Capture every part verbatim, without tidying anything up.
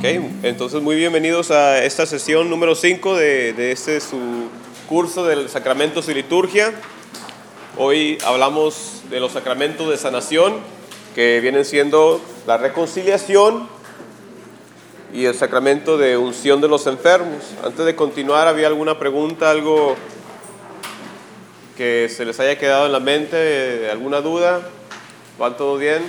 Entonces muy bienvenidos a esta sesión número cinco de, de este su curso del Sacramentos y Liturgia. Hoy hablamos de los sacramentos de sanación, que vienen siendo la reconciliación y el sacramento de unción de los enfermos. Antes de continuar, ¿había alguna pregunta, algo que se les haya quedado en la mente, alguna duda? ¿Va todo bien?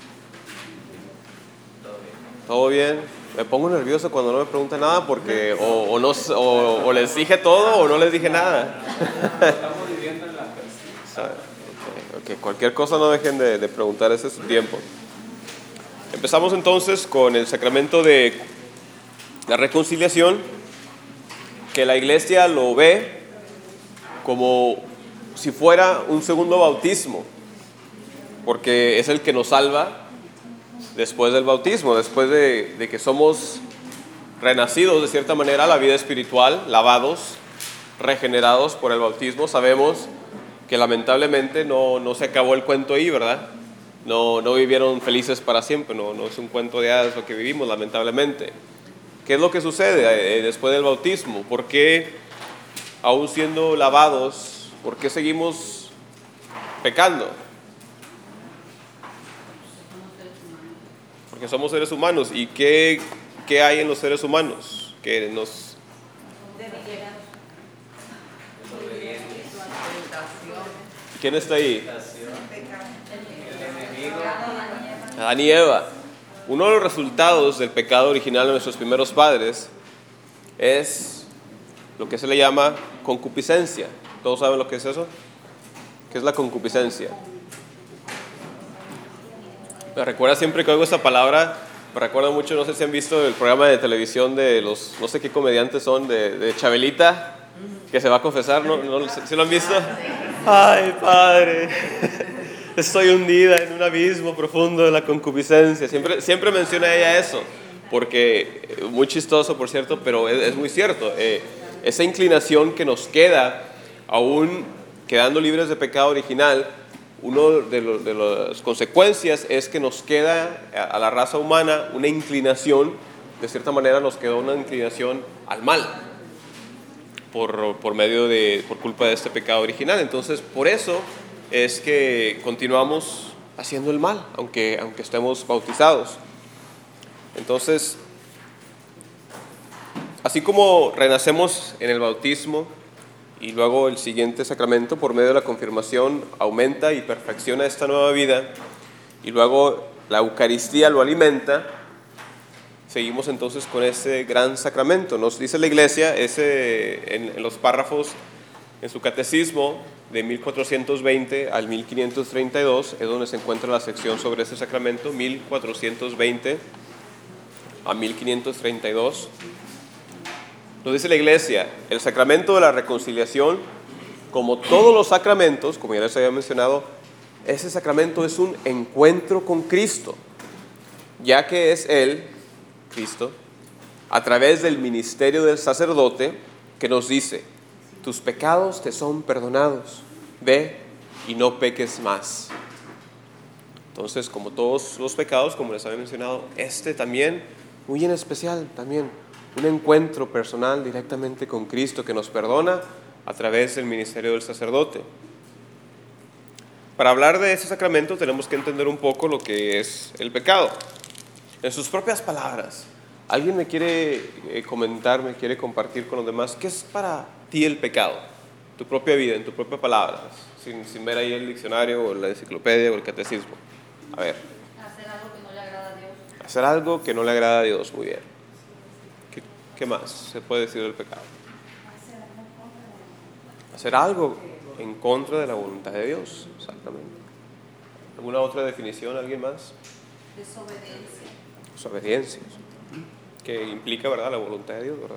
¿Todo bien? Me pongo nervioso cuando no me preguntan nada porque o, o, no, o, o les dije todo o no les dije nada. Estamos viviendo en la persona. Okay, okay. Cualquier cosa no dejen de, de preguntar, ese es su tiempo. Empezamos entonces con el sacramento de la reconciliación, que la Iglesia lo ve como si fuera un segundo bautismo, porque es el que nos salva después del bautismo, después de, de que somos renacidos de cierta manera a la vida espiritual, lavados, regenerados por el bautismo. Sabemos que lamentablemente no, no se acabó el cuento ahí, ¿verdad? No, no vivieron felices para siempre, no, no es un cuento de hadas lo que vivimos, lamentablemente. ¿Qué es lo que sucede eh, después del bautismo? ¿Por qué, aún siendo lavados, por qué seguimos pecando? Porque somos seres humanos. ¿Y qué, qué hay en los seres humanos que nos... ¿Quién está ahí? Adán y Eva. Uno de los resultados del pecado original de nuestros primeros padres es lo que se le llama concupiscencia. ¿Todos saben lo que es eso? ¿Qué es la concupiscencia? Me recuerda siempre que oigo esta palabra, me recuerda mucho, no sé si han visto el programa de televisión de los, no sé qué comediantes son, de, de Chabelita, que se va a confesar, ¿no? ¿No? ¿Sí lo han visto? Ay, padre, estoy hundida en un abismo profundo de la concupiscencia. Siempre, siempre menciona ella eso, porque, muy chistoso por cierto, pero es, es muy cierto. Eh, esa inclinación que nos queda, aún quedando libres de pecado original, uno de, lo, de las consecuencias es que nos queda a la raza humana una inclinación, de cierta manera nos quedó una inclinación al mal, por, por medio de, por culpa de este pecado original. Entonces, por eso es que continuamos haciendo el mal, aunque, aunque estemos bautizados. Entonces, así como renacemos en el bautismo, y luego el siguiente sacramento, por medio de la confirmación, aumenta y perfecciona esta nueva vida. Y luego la Eucaristía lo alimenta. Seguimos entonces con ese gran sacramento. Nos dice la Iglesia, ese, en, en los párrafos, en su catecismo, de mil cuatrocientos veinte al mil quinientos treinta y dos, es donde se encuentra la sección sobre este sacramento, mil cuatrocientos veinte a mil quinientos treinta y dos. Nos dice la Iglesia, el sacramento de la reconciliación, como todos los sacramentos, como ya les había mencionado, ese sacramento es un encuentro con Cristo, ya que es Él, Cristo, a través del ministerio del sacerdote, que nos dice, tus pecados te son perdonados, ve y no peques más. Entonces, como todos los pecados, como les había mencionado, este también, muy en especial también, un encuentro personal directamente con Cristo que nos perdona a través del ministerio del sacerdote. Para hablar de ese sacramento tenemos que entender un poco lo que es el pecado. En sus propias palabras, ¿alguien me quiere eh, comentar, me quiere compartir con los demás qué es para ti el pecado? Tu propia vida, en tus propias palabras, sin, sin ver ahí el diccionario o la enciclopedia o el catecismo. A ver. Hacer algo que no le agrada a Dios. Hacer algo que no le agrada a Dios, muy bien. ¿Qué más se puede decir del pecado? Hacer algo en contra de la voluntad de Dios, exactamente. ¿Alguna otra definición? ¿Alguien más? Desobediencia. Desobediencia, que implica, ¿verdad?, la voluntad de Dios, ¿verdad?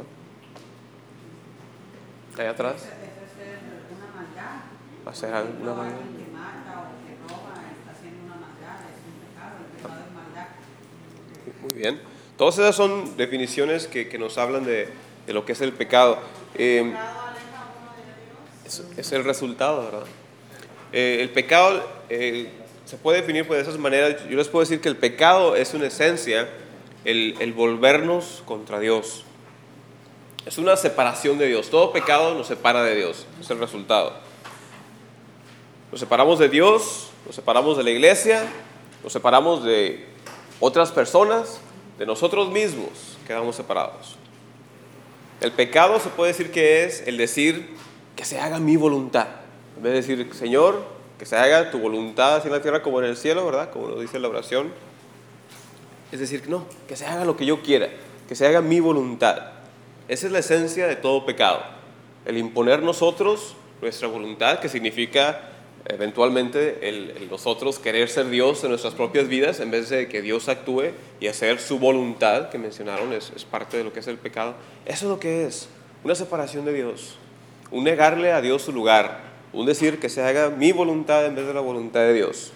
Allá atrás. Hacer una maldad. Hacer alguna maldad. Alguien que mata o que roba está haciendo una maldad, es un pecado, el pecado es maldad. Muy bien. Todas esas son definiciones que, que nos hablan de, de lo que es el pecado. Eh, es, es el resultado, ¿verdad? Eh, el pecado eh, se puede definir pues, de esas maneras. Yo les puedo decir que el pecado es una esencia el, el volvernos contra Dios. Es una separación de Dios. Todo pecado nos separa de Dios. Es el resultado. Nos separamos de Dios, nos separamos de la iglesia, nos separamos de otras personas, de nosotros mismos. Quedamos separados. El pecado se puede decir que es el decir que se haga mi voluntad. En vez de decir, Señor, que se haga tu voluntad así en la tierra como en el cielo, ¿verdad? Como lo dice la oración. Es decir, no, que se haga lo que yo quiera, que se haga mi voluntad. Esa es la esencia de todo pecado. El imponer nosotros nuestra voluntad, que significa eventualmente el, el nosotros querer ser Dios en nuestras propias vidas, en vez de que Dios actúe y hacer su voluntad, que mencionaron, es, es parte de lo que es el pecado. Eso es lo que es, una separación de Dios, un negarle a Dios su lugar, un decir que se haga mi voluntad en vez de la voluntad de Dios.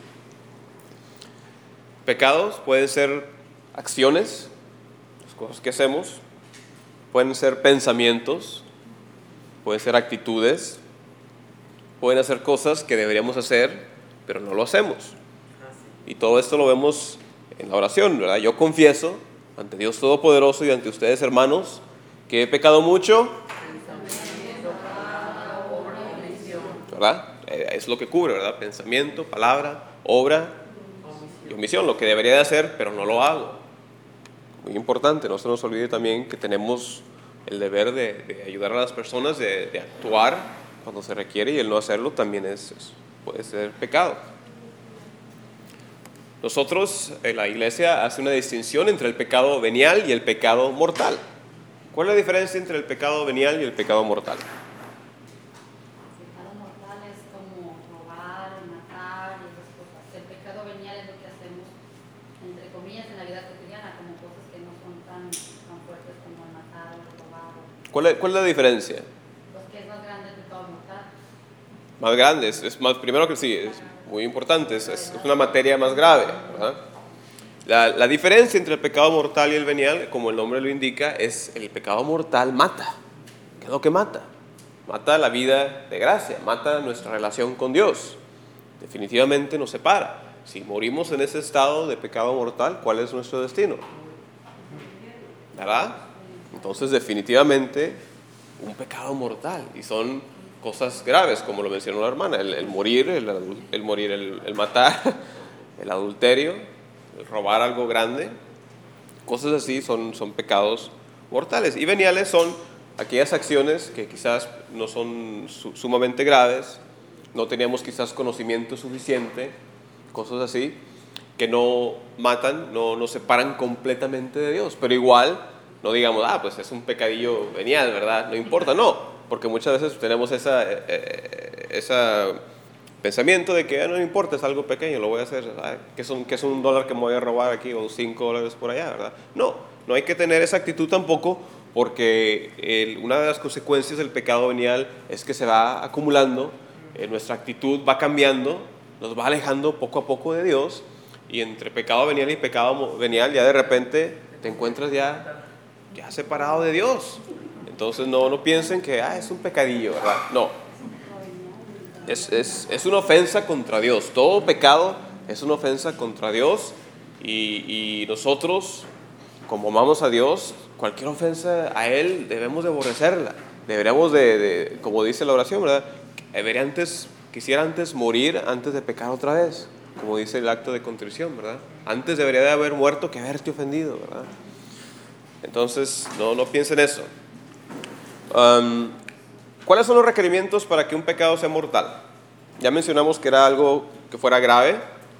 Pecados pueden ser acciones, las cosas que hacemos, pueden ser pensamientos, pueden ser actitudes, pueden hacer cosas que deberíamos hacer, pero no lo hacemos. Y todo esto lo vemos en la oración, ¿verdad? Yo confieso ante Dios Todopoderoso y ante ustedes, hermanos, que he pecado mucho, ¿verdad? Es lo que cubre, ¿verdad? Pensamiento, palabra, obra y omisión, lo que debería de hacer, pero no lo hago. Muy importante, no se nos olvide también que tenemos el deber de, de ayudar a las personas, de, de actuar cuando se requiere, y el no hacerlo también es, es, puede ser pecado. Nosotros, en la iglesia, hace una distinción entre el pecado venial y el pecado mortal. ¿Cuál es la diferencia entre el pecado venial y el pecado mortal? El pecado mortal es como robar, matar y esas cosas. El pecado venial es lo que hacemos, entre comillas, en la vida cotidiana, como cosas que no son tan, tan fuertes como el matar o el robar. ¿Cuál es, cuál es la diferencia? Pues que es más grande el pecado mortal. Más grande, es, es más, primero que sí, es muy importante, es, es una materia más grave, ¿verdad? La, la diferencia entre el pecado mortal y el venial, como el nombre lo indica, es el pecado mortal mata. ¿Qué es lo que mata? Mata la vida de gracia, mata nuestra relación con Dios. Definitivamente nos separa. Si morimos en ese estado de pecado mortal, ¿cuál es nuestro destino? ¿Verdad? Entonces, definitivamente, un pecado mortal. Y son cosas graves, como lo mencionó la hermana: el, el morir, el, el morir, el, el matar, el adulterio, el robar algo grande. Cosas así son, son pecados mortales. Y veniales son aquellas acciones que quizás no son su, sumamente graves, no teníamos quizás conocimiento suficiente, cosas así, que no matan, no nos separan completamente de Dios, pero igual no digamos, ah, pues es un pecadillo venial, ¿verdad? No importa, no, porque muchas veces tenemos esa, eh, esa pensamiento de que ah, no me importa, es algo pequeño, lo voy a hacer, ah, que, son, que es un dólar que me voy a robar aquí o cinco dólares por allá, ¿verdad? No, no hay que tener esa actitud tampoco, porque el, una de las consecuencias del pecado venial es que se va acumulando, eh, nuestra actitud va cambiando, nos va alejando poco a poco de Dios, y entre pecado venial y pecado venial ya de repente te encuentras ya, ya separado de Dios. Entonces no, no piensen que ah, es un pecadillo, ¿verdad? No, es, es, es una ofensa contra Dios. Todo pecado es una ofensa contra Dios, y, y nosotros, como amamos a Dios, cualquier ofensa a Él debemos de aborrecerla. Deberíamos de, de, como dice la oración, ¿verdad? Debería antes, quisiera antes morir antes de pecar otra vez, como dice el acto de contrición, ¿verdad? Antes debería de haber muerto que haberte ofendido, ¿verdad? Entonces, no, no piensen eso. Um, ¿Cuáles son los requerimientos para que un pecado sea mortal? Ya mencionamos que era algo que fuera grave.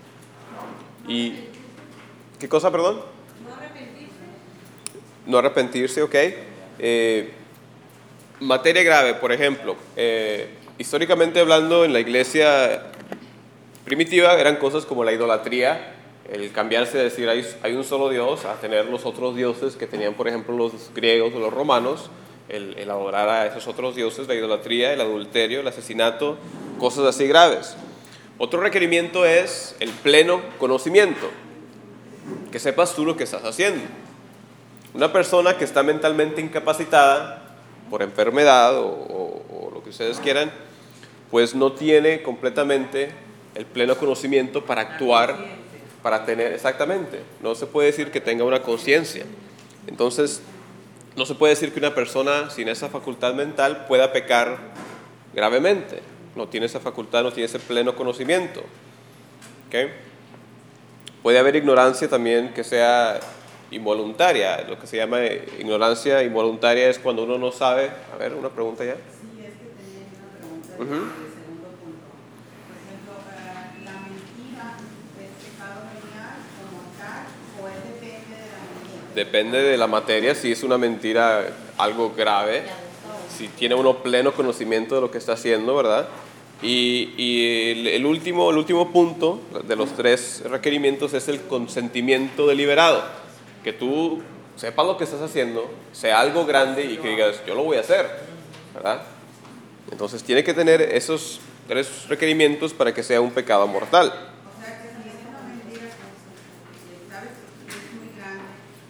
¿Y qué cosa, perdón? No arrepentirse. No arrepentirse, ok. Eh, materia grave, por ejemplo, eh, históricamente hablando, en la iglesia primitiva eran cosas como la idolatría, el cambiarse de decir hay, hay un solo Dios a tener los otros dioses que tenían, por ejemplo, los griegos o los romanos, el, el adorar a esos otros dioses, la idolatría, el adulterio, el asesinato, cosas así graves. Otro requerimiento es el pleno conocimiento, que sepas tú lo que estás haciendo. Una persona que está mentalmente incapacitada por enfermedad o, o, o lo que ustedes quieran, pues no tiene completamente el pleno conocimiento para actuar para tener, exactamente, no se puede decir que tenga una conciencia. Entonces, no se puede decir que una persona sin esa facultad mental pueda pecar gravemente. No tiene esa facultad, no tiene ese pleno conocimiento. ¿Okay? Puede haber ignorancia también que sea involuntaria. Lo que se llama ignorancia involuntaria es cuando uno no sabe. A ver, una pregunta ya. Sí, es que tenía una pregunta Ujú. del segundo punto. Por ejemplo, eh, ¿la mentira es pecado venial como tal o es depende de la mentira? Depende de la materia. Si es una mentira algo grave, si tiene uno pleno conocimiento de lo que está haciendo, ¿verdad? Y, y el, el, último, el último punto de los tres requerimientos es el consentimiento deliberado. Que tú sepas lo que estás haciendo, sea algo grande y que digas, yo lo voy a hacer, ¿verdad? Entonces tiene que tener esos tres requerimientos para que sea un pecado mortal. O sea que si es una mentira que sabes que es muy grande,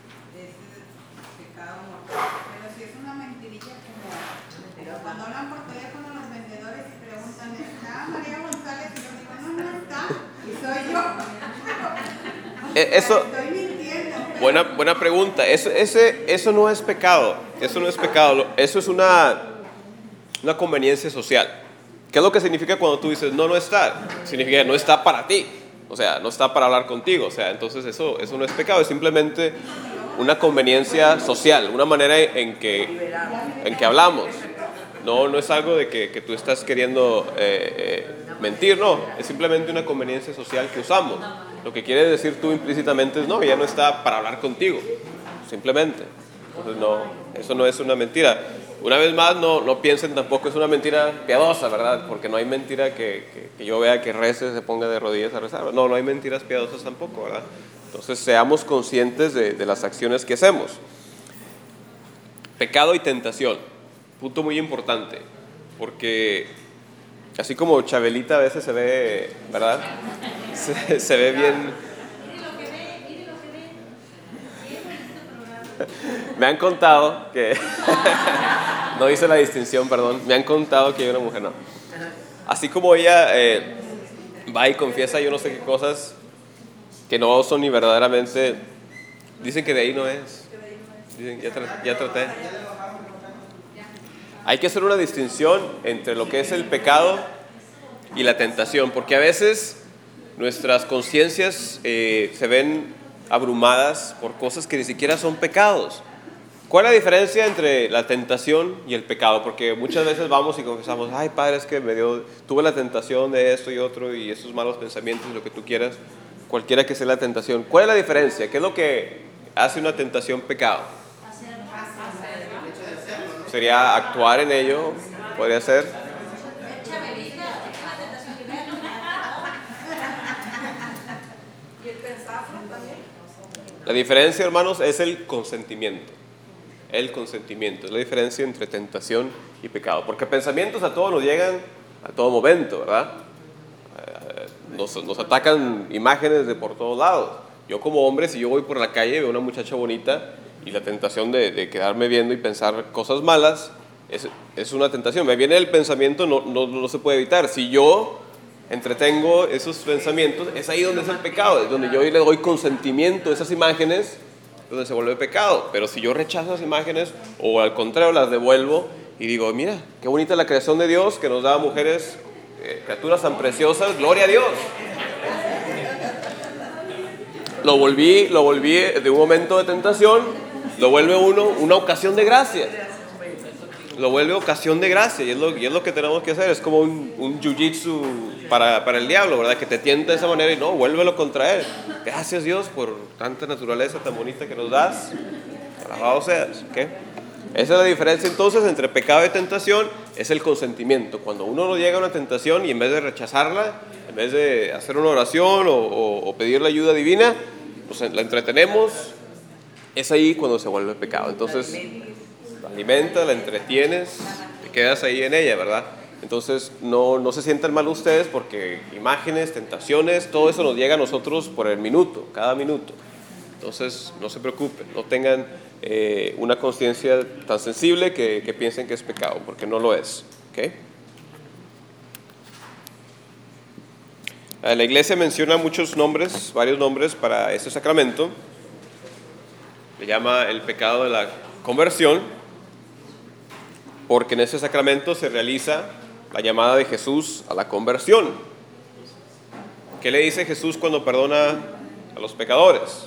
es pecado mortal. Pero si es una mentirilla como cuando hablan por teléfono los vendedores y preguntan, ¿está María González? Y yo digo, no, no está, y soy yo. Eh, eso, Estoy mintiendo. buena, buena pregunta. Eso, ese, eso no es pecado. Eso no es pecado. Eso es una, una conveniencia social. ¿Qué es lo que significa cuando tú dices no, no está? Significa que no está para ti. O sea, no está para hablar contigo. O sea, entonces eso, eso no es pecado. Es simplemente una conveniencia social, una manera en que, en que hablamos. No, no es algo de que, que tú estás queriendo eh, eh, mentir, no. Es simplemente una conveniencia social que usamos. Lo que quieres decir tú implícitamente es no, ella no está para hablar contigo. Simplemente. Entonces no, eso no es una mentira. Una vez más, no, no piensen tampoco es una mentira piadosa, ¿verdad? Porque no hay mentira que, que, que yo vea que rece, se ponga de rodillas a rezar. No, no hay mentiras piadosas tampoco, ¿verdad? Entonces seamos conscientes de, de las acciones que hacemos. Pecado y tentación. Punto muy importante. Porque así como Chabelita a veces se ve, ¿verdad? Se, se ve bien. Me han contado que no hice la distinción, perdón. Me han contado que hay una mujer, no. Así como ella eh, va y confiesa yo no sé qué cosas que no son ni verdaderamente, dicen que de ahí no es. Dicen, ya, tra- ya traté. Hay que hacer una distinción entre lo que es el pecado y la tentación, porque a veces nuestras conciencias eh, se ven abrumadas por cosas que ni siquiera son pecados. ¿Cuál es la diferencia entre la tentación y el pecado? Porque muchas veces vamos y confesamos, ay padre, es que me dio, tuve la tentación de esto y otro y esos malos pensamientos y lo que tú quieras, cualquiera que sea la tentación. ¿Cuál es la diferencia? ¿Qué es lo que hace una tentación pecado? Sería actuar en ello, podría ser. La diferencia, hermanos, es el consentimiento. El consentimiento es la diferencia entre tentación y pecado. Porque pensamientos a todos nos llegan a todo momento, ¿verdad? Nos, nos atacan imágenes de por todos lados. Yo como hombre, si yo voy por la calle, veo una muchacha bonita y la tentación de, de quedarme viendo y pensar cosas malas es, es una tentación. Me viene el pensamiento, no, no, no se puede evitar. Si yo entretengo esos pensamientos, es ahí donde es el pecado, es donde yo le doy consentimiento a esas imágenes, donde se vuelve pecado. Pero si yo rechazo esas imágenes o al contrario las devuelvo y digo, mira, qué bonita la creación de Dios que nos da a mujeres, eh, criaturas tan preciosas, gloria a Dios. Lo volví, lo volví de un momento de tentación, lo vuelve uno una ocasión de gracia. Lo vuelve ocasión de gracia y es lo, y es lo que tenemos que hacer. Es como un, un jiu-jitsu para, para el diablo, ¿verdad? Que te tienta de esa manera y no, vuélvelo contra él. Gracias Dios por tanta naturaleza tan bonita que nos das. Alabado seas. ¿Okay? Esa es la diferencia entonces entre pecado y tentación, es el consentimiento. Cuando uno no llega a una tentación y en vez de rechazarla, en vez de hacer una oración o, o, o pedir la ayuda divina, pues la entretenemos, es ahí cuando se vuelve pecado. Entonces la alimenta, la entretienes, te quedas ahí en ella, ¿verdad? Entonces no, no se sientan mal ustedes porque imágenes, tentaciones, todo eso nos llega a nosotros por el minuto, cada minuto. Entonces no se preocupen, no tengan eh, una conciencia tan sensible que, que piensen que es pecado, porque no lo es. ¿Okay? La iglesia menciona muchos nombres, varios nombres para este sacramento. Le llama el pecado de la conversión, porque en ese sacramento se realiza la llamada de Jesús a la conversión. ¿Qué le dice Jesús cuando perdona a los pecadores?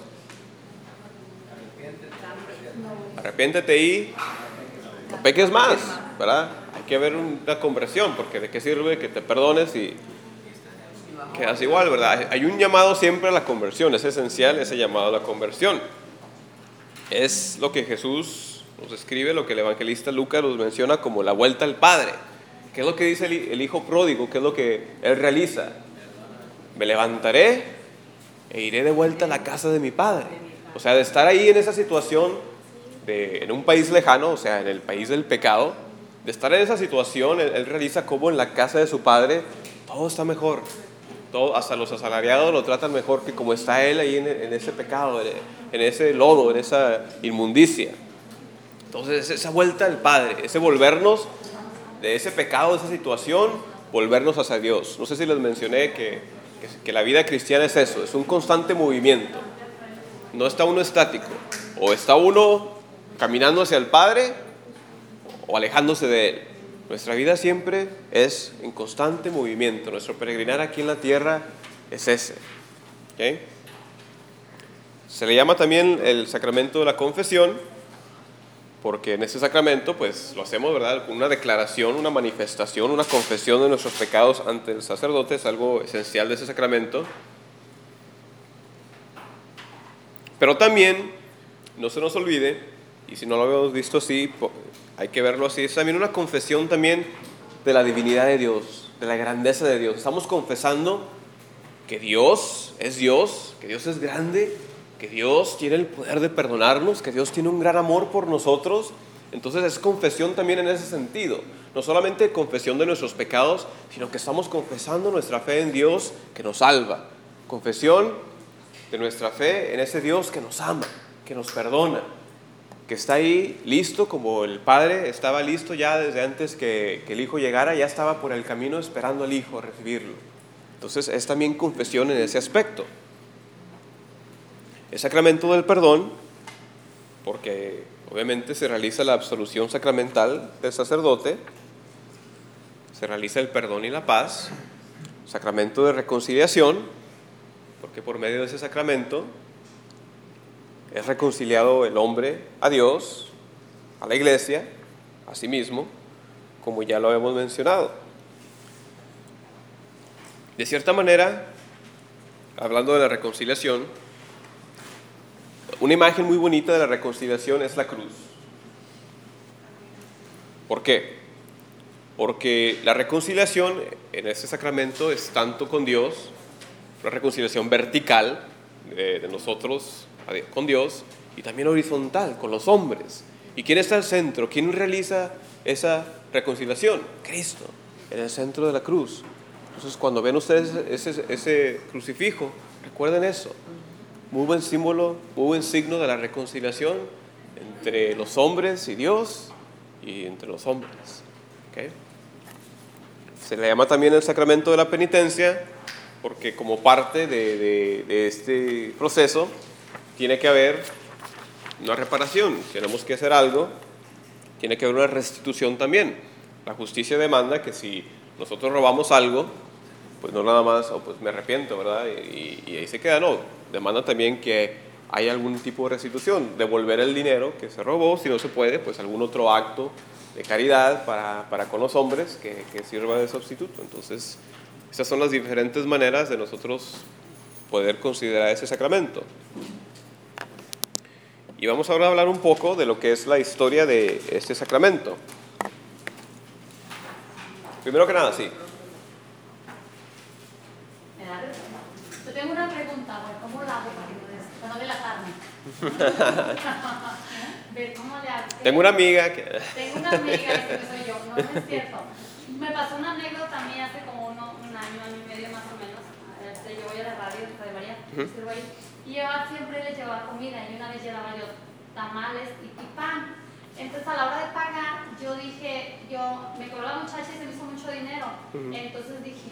Arrepiéntete y no peques más, ¿verdad? Hay que haber una conversión, porque ¿de qué sirve que te perdones y quedas igual, verdad? Hay un llamado siempre a la conversión, es esencial ese llamado a la conversión. Es lo que Jesús nos escribe, lo que el evangelista Lucas nos menciona como la vuelta al Padre. ¿Qué es lo que dice el, el hijo pródigo? ¿Qué es lo que él realiza? Me levantaré e iré de vuelta a la casa de mi padre. O sea, de estar ahí en esa situación, de, en un país lejano, o sea, en el país del pecado, de estar en esa situación, él, él realiza como en la casa de su padre todo está mejor. Todo, hasta los asalariados lo tratan mejor que como está él ahí en, en ese pecado, en, en ese lodo, en esa inmundicia. Entonces, esa vuelta al Padre, ese volvernos de ese pecado, de esa situación, volvernos hacia Dios. No sé si les mencioné que, que, que la vida cristiana es eso, es un constante movimiento. No está uno estático, o está uno caminando hacia el Padre o alejándose de Él. Nuestra vida siempre es en constante movimiento. Nuestro peregrinar aquí en la tierra es ese. ¿Okay? Se le llama también el sacramento de la confesión, porque en ese sacramento pues lo hacemos, ¿verdad? Una declaración, una manifestación, una confesión de nuestros pecados ante el sacerdote. Es algo esencial de ese sacramento. Pero también, no se nos olvide, y si no lo habíamos visto así, hay que verlo así, es también una confesión también de la divinidad de Dios, de la grandeza de Dios. Estamos confesando que Dios es Dios, que Dios es grande, que Dios tiene el poder de perdonarnos, que Dios tiene un gran amor por nosotros. Entonces es confesión también en ese sentido. No solamente confesión de nuestros pecados, sino que estamos confesando nuestra fe en Dios que nos salva. Confesión de nuestra fe en ese Dios que nos ama, que nos perdona, que está ahí listo, como el Padre estaba listo ya desde antes que, que el Hijo llegara, ya estaba por el camino esperando al Hijo a recibirlo. Entonces es también confesión en ese aspecto. El sacramento del perdón, porque obviamente se realiza la absolución sacramental del sacerdote, se realiza el perdón y la paz. Sacramento de reconciliación, porque por medio de ese sacramento es reconciliado el hombre a Dios, a la iglesia, a sí mismo, como ya lo hemos mencionado. De cierta manera, hablando de la reconciliación, una imagen muy bonita de la reconciliación es la cruz. ¿Por qué? Porque la reconciliación en este sacramento es tanto con Dios, una reconciliación vertical de, de nosotros con Dios, y también horizontal con los hombres. ¿Y quién está al centro? ¿Quién realiza esa reconciliación? Cristo, en el centro de la cruz. Entonces, cuando ven ustedes ese, ese crucifijo, recuerden eso. Muy buen símbolo, muy buen signo de la reconciliación entre los hombres y Dios, y entre los hombres. ¿Okay? Se le llama también el sacramento de la penitencia, porque como parte de, de, de este proceso tiene que haber una reparación. Tenemos que hacer algo, tiene que haber una restitución también. La justicia demanda que si nosotros robamos algo, pues no nada más, o oh, pues me arrepiento, ¿verdad? Y, y ahí se queda, no. Demanda también que haya algún tipo de restitución, devolver el dinero que se robó, si no se puede, pues algún otro acto de caridad para, para con los hombres que, que sirva de sustituto. Entonces, esas son las diferentes maneras de nosotros poder considerar ese sacramento. Y vamos ahora a hablar un poco de lo que es la historia de este sacramento. Primero que nada, sí. Yo tengo una pregunta, ¿cómo la hago para que no des- para no delatarme? Ver cómo le hago. Tengo una amiga que... Tengo una amiga, que soy yo, no, no es cierto. Me pasó una anécdota a mí hace como uno, un año, año y medio más o menos. Este, yo voy a la radio de María, sirvo ahí, y yo siempre les llevaba comida, y una vez llevaba yo tamales y, y pan. Entonces a la hora de pagar, yo dije, yo me cobró la muchacha y se me hizo mucho dinero. Uh-huh. Entonces dije, ay,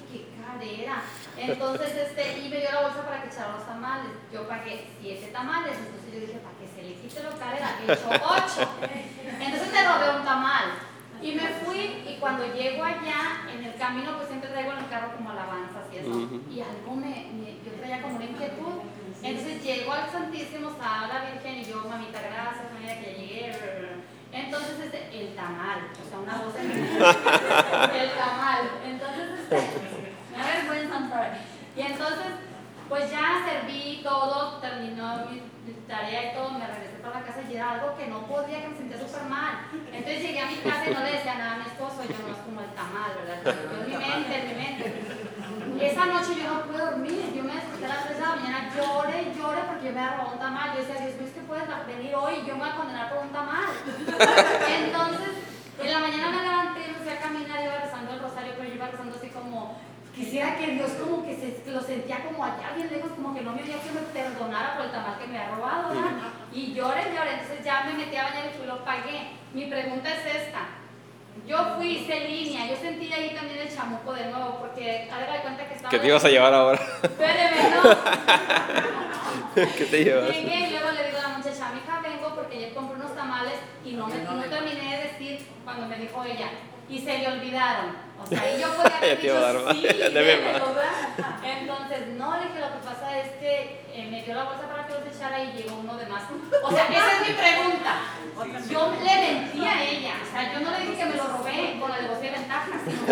qué cadera. Entonces, este, y me dio la bolsa para que echara los tamales. Yo pagué siete tamales, entonces yo dije, para que se le quite lo cadera, he hecho ocho. Entonces me robé un tamal. Y me fui, y cuando llego allá, en el camino, pues siempre traigo en el carro como alabanzas y eso. Uh-huh. Y algo me, me, yo traía como una inquietud. Entonces llego al Santísimo, estaba la Virgen, y yo, mamita, gracias, mira que ya llegué. Entonces, este, el tamal, o sea, una voz en el tamal. Entonces, este, me da vergüenza entrar. Y entonces, pues ya serví todo, terminó mi, mi tarea y todo, me regresé para la casa y era algo que no podía, que me sentía súper mal. Entonces llegué a mi casa y no le decía nada a mi esposo, yo no es como el tamal, ¿verdad? Yo en mi mente, en mi mente. Esa noche yo no pude dormir, yo me desperté a las tres de la mañana, lloré y lloré porque yo me había robado un tamal. Yo decía, Dios mío, es que puedes venir hoy y yo me voy a condenar por un tamal. Entonces, en la mañana me levanté, me fui a caminar, iba rezando el rosario, pero yo iba rezando así como, quisiera que Dios como que se, lo sentía como allá bien lejos, como que no me había que me perdonara por el tamal que me había robado, ¿verdad? Y lloré, lloré, entonces ya me metí a bañar y fui, lo pagué. Mi pregunta es esta. Yo fui, hice línea, yo sentí ahí también el chamuco de nuevo, porque haga de cuenta que estaba... ¿Qué te ibas a llevar ahora? Espéreme, no. ¿Qué te llevas? Llegué y luego le digo a la muchacha, mija, vengo porque ya compré unos tamales y no, me, no terminé de decir cuando me dijo ella, y se le olvidaron. O sea, y yo podía haber dicho, sí, démelo, ¿verdad? Entonces, no, le dije, lo que pasa es que eh, me dio la bolsa para que los echara y llegó uno de más. O sea, esa es mi pregunta. Yo le mentí a ella, o sea, yo no le dije que me lo robé con la de de ventaja, sino que...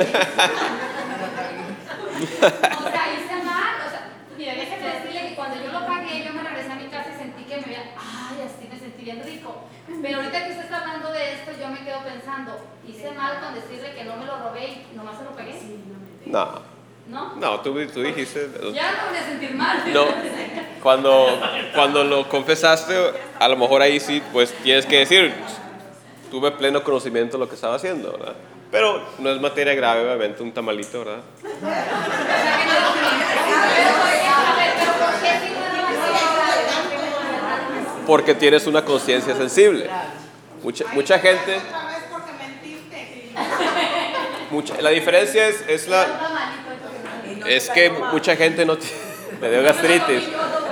O sea, hice mal, o sea, mira, déjeme decirle que cuando yo lo pagué, yo me regresé a mi casa y sentí que me veía, ay, así me sentí bien rico. Pero ahorita que usted está hablando de esto, yo me quedo pensando, hice mal con decirle que no me lo robé y nomás se lo pagué. No. ¿No? No, tú, tú dijiste... Ya no me voy a sentir mal. No, cuando, cuando lo confesaste, a lo mejor ahí sí, pues tienes que decir, tuve pleno conocimiento de lo que estaba haciendo, ¿verdad? Pero no es materia grave, obviamente, un tamalito, ¿verdad? Porque tienes una conciencia sensible. Mucha, mucha gente... Mucha, la diferencia es, es la... Es que mucha gente no tiene... Me dio gastritis.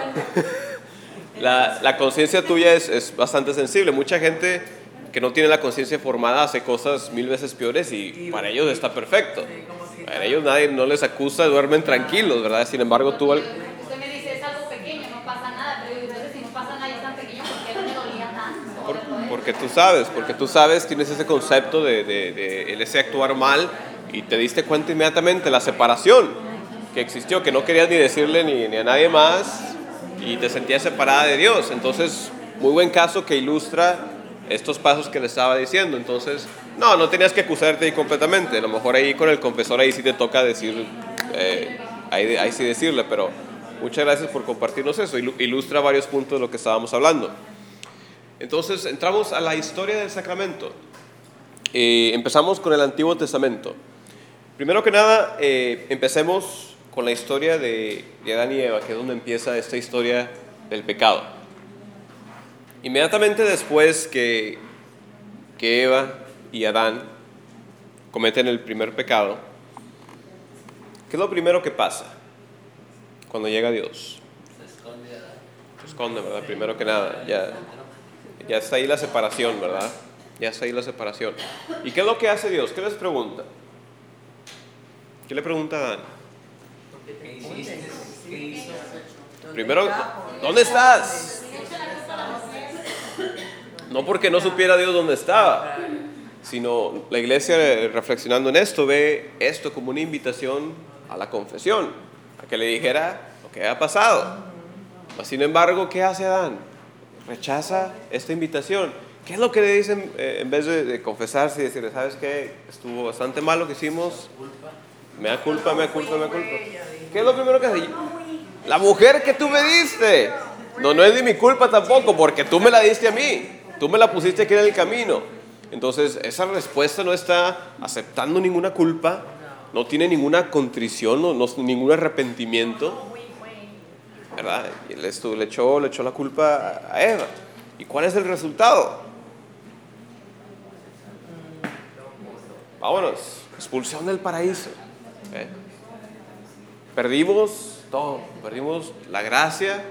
La, la conciencia tuya es, es bastante sensible. Mucha gente que no tiene la conciencia formada hace cosas mil veces peores y para ellos está perfecto. Para ellos nadie no les acusa, duermen tranquilos, ¿verdad? Sin embargo, tú... Usted me dice, es algo pequeño, no pasa nada, pero yo digo, si no pasa nada y es tan pequeño, ¿por qué no me dolía tanto? Por, porque tú sabes, porque tú sabes, tienes ese concepto de, de, de ese actuar mal y te diste cuenta inmediatamente la separación que existió, que no querías ni decirle ni, ni a nadie más y te sentías separada de Dios. Entonces, muy buen caso que ilustra estos pasos que le estaba diciendo. Entonces, no, no tenías que acusarte ahí completamente. A lo mejor ahí con el confesor ahí sí te toca decir, eh, ahí, ahí sí decirle, pero muchas gracias por compartirnos eso. Ilustra varios puntos de lo que estábamos hablando. Entonces, entramos a la historia del sacramento. Eh, empezamos con el Antiguo Testamento. Primero que nada, eh, empecemos con la historia de, de Adán y Eva, que es donde empieza esta historia del pecado. Inmediatamente después que, que Eva y Adán cometen el primer pecado, ¿qué es lo primero que pasa cuando llega Dios? Se esconde, ¿verdad? Se esconde, ¿verdad? Primero que nada, ya, ya está ahí la separación, ¿verdad? Ya está ahí la separación. ¿Y qué es lo que hace Dios? ¿Qué les pregunta? ¿Qué le pregunta a Adán? ¿Qué hiciste? ¿Qué hizo? Primero, ¿dónde estás? No porque no supiera Dios dónde estaba, sino la iglesia, reflexionando en esto, ve esto como una invitación a la confesión, a que le dijera lo que había pasado. Sin embargo, ¿qué hace Adán? Rechaza esta invitación. ¿Qué es lo que le dicen eh, en vez de, de confesarse y decirle, ¿sabes qué? Estuvo bastante mal lo que hicimos. Me da culpa, me da culpa, me da culpa. ¿Qué es lo primero que hace? La mujer que tú me diste. No, no es de mi culpa tampoco, porque tú me la diste a mí. Tú me la pusiste aquí en el camino. Entonces, esa respuesta no está aceptando ninguna culpa, no tiene ninguna contrición, no, no, ningún arrepentimiento, ¿verdad? Y le, le, echó, le echó la culpa a Eva. ¿Y cuál es el resultado? Vámonos, expulsión del paraíso. ¿Eh? perdimos todo, perdimos la gracia,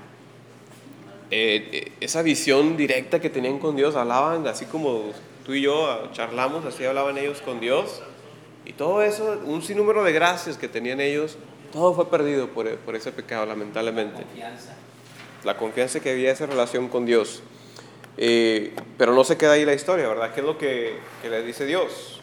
eh, eh, esa visión directa que tenían con Dios. Hablaban así como tú y yo charlamos, así hablaban ellos con Dios, y todo eso, un sinnúmero de gracias que tenían ellos, todo fue perdido por, por ese pecado, lamentablemente. Confianza. La confianza que había, esa relación con Dios. Eh, pero no se queda ahí la historia, ¿verdad? ¿Qué es lo que, que le dice Dios?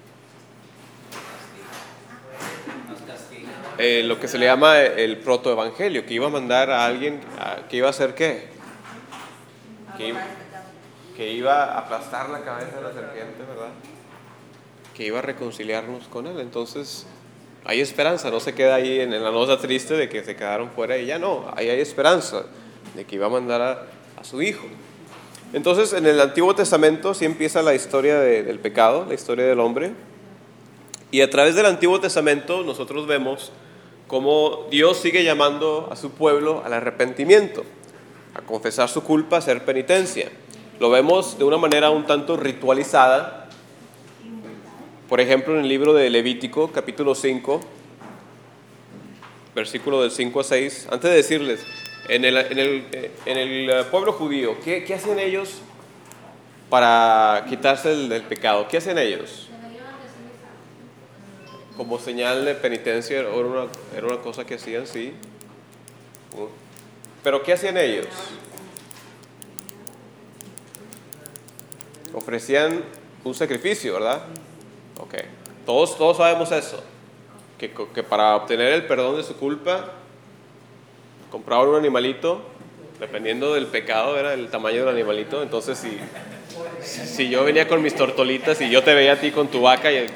Nos castiga. Eh, lo que se le llama el protoevangelio, que iba a mandar a alguien, a, que iba a hacer ¿qué? Que, iba- que iba a aplastar la cabeza de la serpiente, ¿verdad? Que iba a reconciliarnos con Él. Entonces hay esperanza, no se queda ahí en, en la nota triste de que se quedaron fuera y ya no, ahí hay esperanza de que iba a mandar a, a su Hijo. Entonces en el Antiguo Testamento sí empieza la historia de, del pecado, la historia del hombre, y a través del Antiguo Testamento nosotros vemos cómo Dios sigue llamando a su pueblo al arrepentimiento, a confesar su culpa, a hacer penitencia. Lo vemos de una manera un tanto ritualizada. Por ejemplo, en el libro de Levítico, capítulo cinco, versículo del cinco a seis, antes de decirles, en el, en el, en el pueblo judío, ¿qué, qué hacían ellos para quitarse del, del pecado? ¿Qué hacían ellos? Como señal de penitencia, era una, era una cosa que hacían, sí. Pero ¿qué hacían ellos? Ofrecían un sacrificio, ¿verdad? Ok, todos, todos sabemos eso, que, que para obtener el perdón de su culpa, compraban un animalito, dependiendo del pecado, era el tamaño del animalito. Entonces si, si yo venía con mis tortolitas y yo te veía a ti con tu vaca, y,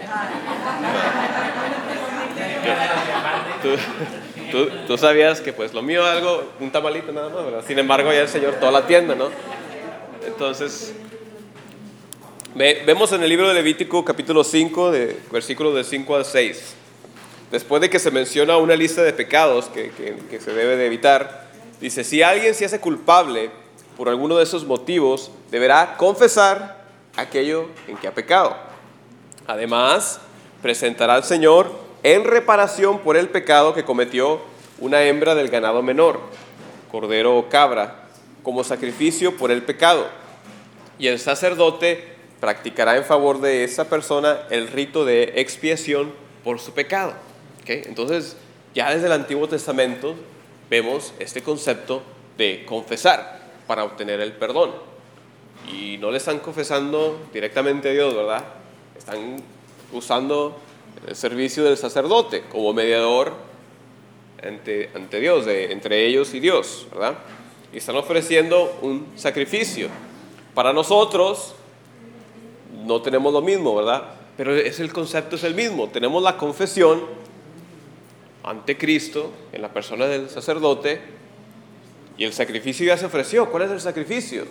tú, tú, tú sabías que pues lo mío algo, un tamalito nada más, ¿verdad? Sin embargo ya el Señor toda la tienda, ¿no? Entonces ve, vemos en el libro de Levítico capítulo cinco, de, versículos de cinco al seis, después de que se menciona una lista de pecados que, que, que se debe de evitar, dice: si alguien se hace culpable por alguno de esos motivos, deberá confesar aquello en que ha pecado. Además, presentará al Señor en reparación por el pecado que cometió una hembra del ganado menor, cordero o cabra, como sacrificio por el pecado. Y el sacerdote practicará en favor de esa persona el rito de expiación por su pecado. ¿Okay? Entonces, ya desde el Antiguo Testamento vemos este concepto de confesar para obtener el perdón. Y no le están confesando directamente a Dios, ¿verdad? Están usando el servicio del sacerdote como mediador ante, ante Dios, de, entre ellos y Dios, ¿verdad? Y están ofreciendo un sacrificio. Para nosotros no tenemos lo mismo, ¿verdad? Pero es el concepto es el mismo. Tenemos la confesión ante Cristo en la persona del sacerdote, y el sacrificio ya se ofreció. ¿Cuál es el sacrificio?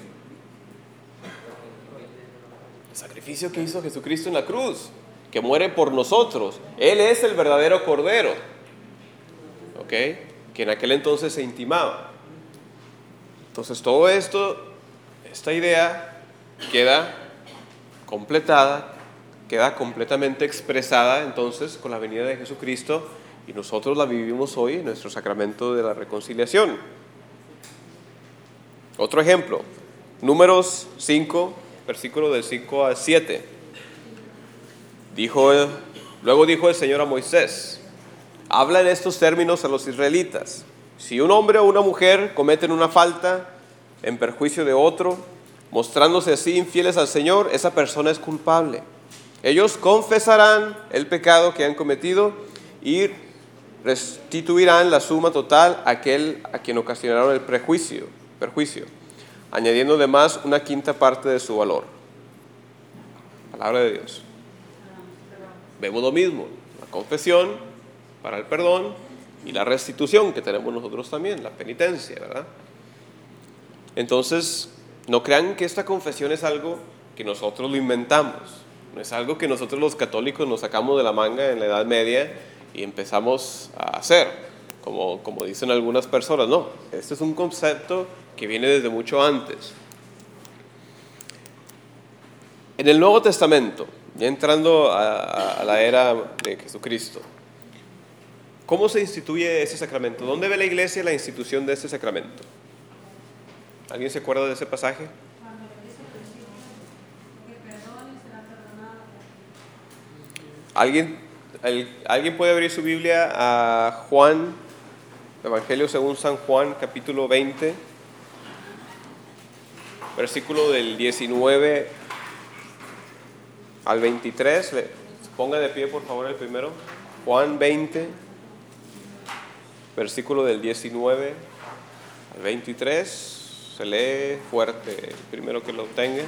El sacrificio que hizo Jesucristo en la cruz, que muere por nosotros. Él es el verdadero cordero, ¿ok? Que en aquel entonces se intimaba. Entonces todo esto, esta idea queda completada, queda completamente expresada entonces con la venida de Jesucristo, y nosotros la vivimos hoy en nuestro sacramento de la reconciliación. Otro ejemplo, Números cinco, versículo del cinco al siete. Dijo, luego dijo el Señor a Moisés: habla en estos términos a los israelitas. Si un hombre o una mujer cometen una falta en perjuicio de otro, mostrándose así infieles al Señor, esa persona es culpable. Ellos confesarán el pecado que han cometido y restituirán la suma total a aquel a quien ocasionaron el prejuicio, perjuicio, añadiendo además una quinta parte de su valor. Palabra de Dios. Vemos lo mismo, la confesión para el perdón y la restitución que tenemos nosotros también, la penitencia, ¿verdad? Entonces, no crean que esta confesión es algo que nosotros lo inventamos, no es algo que nosotros los católicos nos sacamos de la manga en la Edad Media y empezamos a hacer, como, como dicen algunas personas. No, este es un concepto que viene desde mucho antes. En el Nuevo Testamento, ya entrando a, a la era de Jesucristo, ¿cómo se instituye ese sacramento? ¿Dónde ve la iglesia la institución de este sacramento? ¿Alguien se acuerda de ese pasaje? Cuando le dice al principio, que perdone y será perdonado. ¿Alguien, el- ¿Alguien puede abrir su Biblia a Juan, Evangelio según San Juan, capítulo veinte, versículo del diecinueve al veintitrés? Le- Ponga de pie, por favor, el primero. Juan veinte, versículo del diecinueve al veintitrés. Se lee fuerte, el primero que lo tenga.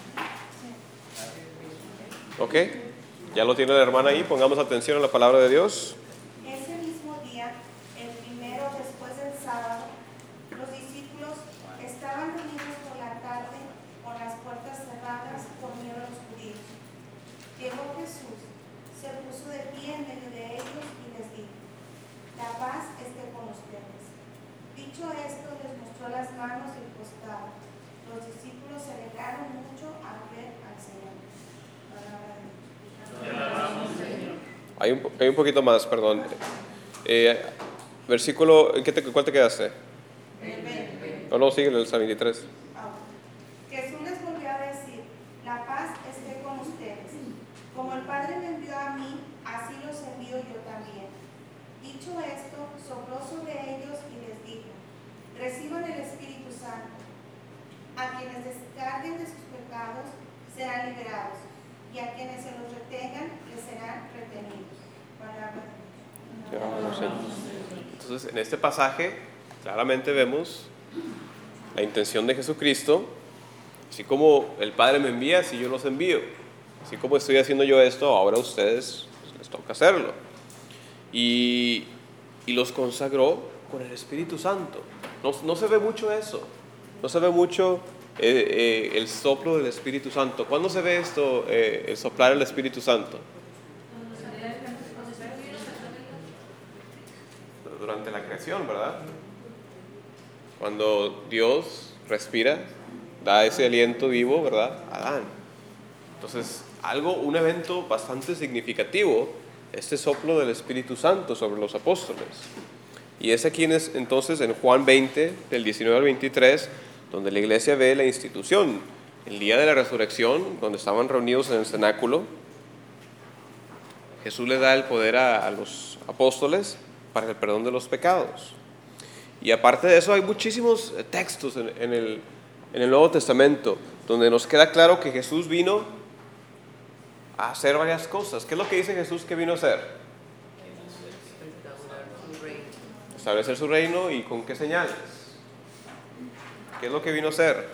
¿Ok? Ya lo tiene la hermana ahí. Pongamos atención a la palabra de Dios. Ese mismo día, el primero después del sábado, los discípulos estaban reunidos por la tarde con las puertas cerradas por miedo a los judíos. Llegó Jesús, se puso de pie en medio de ellos y les dijo: la paz esté con ustedes. Dicho esto, les mostró las manos y el costado. Los discípulos se alegraron mucho al ver al Señor. Palabra de Dios. Hay un, hay un poquito más, perdón. Eh, versículo, ¿en qué te, cuál te quedaste? El veinte. No, no, sigue en el veintitrés. Ah, Jesús les volvió a decir: la paz esté con ustedes. Como el Padre me envió a mí, así los envío yo también. Dicho esto, sopló sobre ellos y les dijo: reciban el Espíritu Santo. A quienes descarguen de sus pecados serán liberados, y a quienes se los retengan les serán retenidos. Palabra de Dios. Entonces, en este pasaje, claramente vemos la intención de Jesucristo. Así como el Padre me envía, así yo los envío. Así como estoy haciendo yo esto, ahora a ustedes pues, les toca hacerlo. Y, y los consagró con el Espíritu Santo. No, no se ve mucho eso. No se ve mucho eh, eh, el soplo del Espíritu Santo. ¿Cuándo se ve esto, eh, el soplar el Espíritu Santo? Durante la creación, ¿verdad? Cuando Dios respira, da ese aliento vivo, ¿verdad? A Adán. Entonces, algo, un evento bastante significativo, este soplo del Espíritu Santo sobre los apóstoles. Y es aquí en es, entonces en Juan veinte, del diecinueve al veintitrés, donde la iglesia ve la institución. El día de la resurrección, donde estaban reunidos en el cenáculo, Jesús le da el poder a, a los apóstoles para el perdón de los pecados. Y aparte de eso, hay muchísimos textos en, en, el, en el Nuevo Testamento donde nos queda claro que Jesús vino a hacer varias cosas. ¿Qué es lo que dice Jesús que vino a hacer? Establecer su reino. ¿Y con qué señales? ¿Qué es lo que vino a hacer?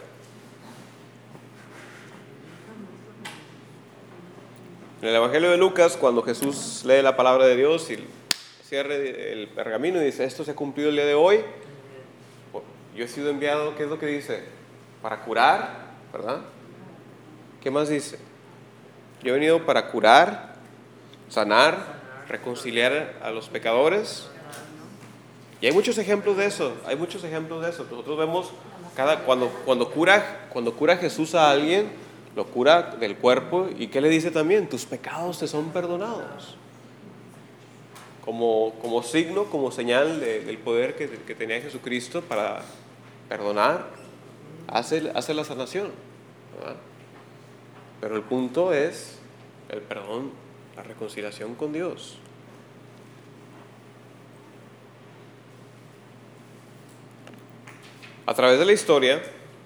En el Evangelio de Lucas, cuando Jesús lee la palabra de Dios y cierra el pergamino y dice: esto se ha cumplido el día de hoy, yo he sido enviado, ¿qué es lo que dice? Para curar, ¿verdad? ¿Qué más dice? Yo he venido para curar, sanar, reconciliar a los pecadores. Y hay muchos ejemplos de eso, hay muchos ejemplos de eso. Nosotros vemos cada, cuando, cuando, cura, cuando cura Jesús a alguien, lo cura del cuerpo. ¿Y qué le dice también? Tus pecados te son perdonados. Como, como signo, como señal de, del poder que, que tenía Jesucristo para perdonar, hace, hace la sanación, ¿verdad? Pero el punto es el perdón, la reconciliación con Dios. A través de la historia,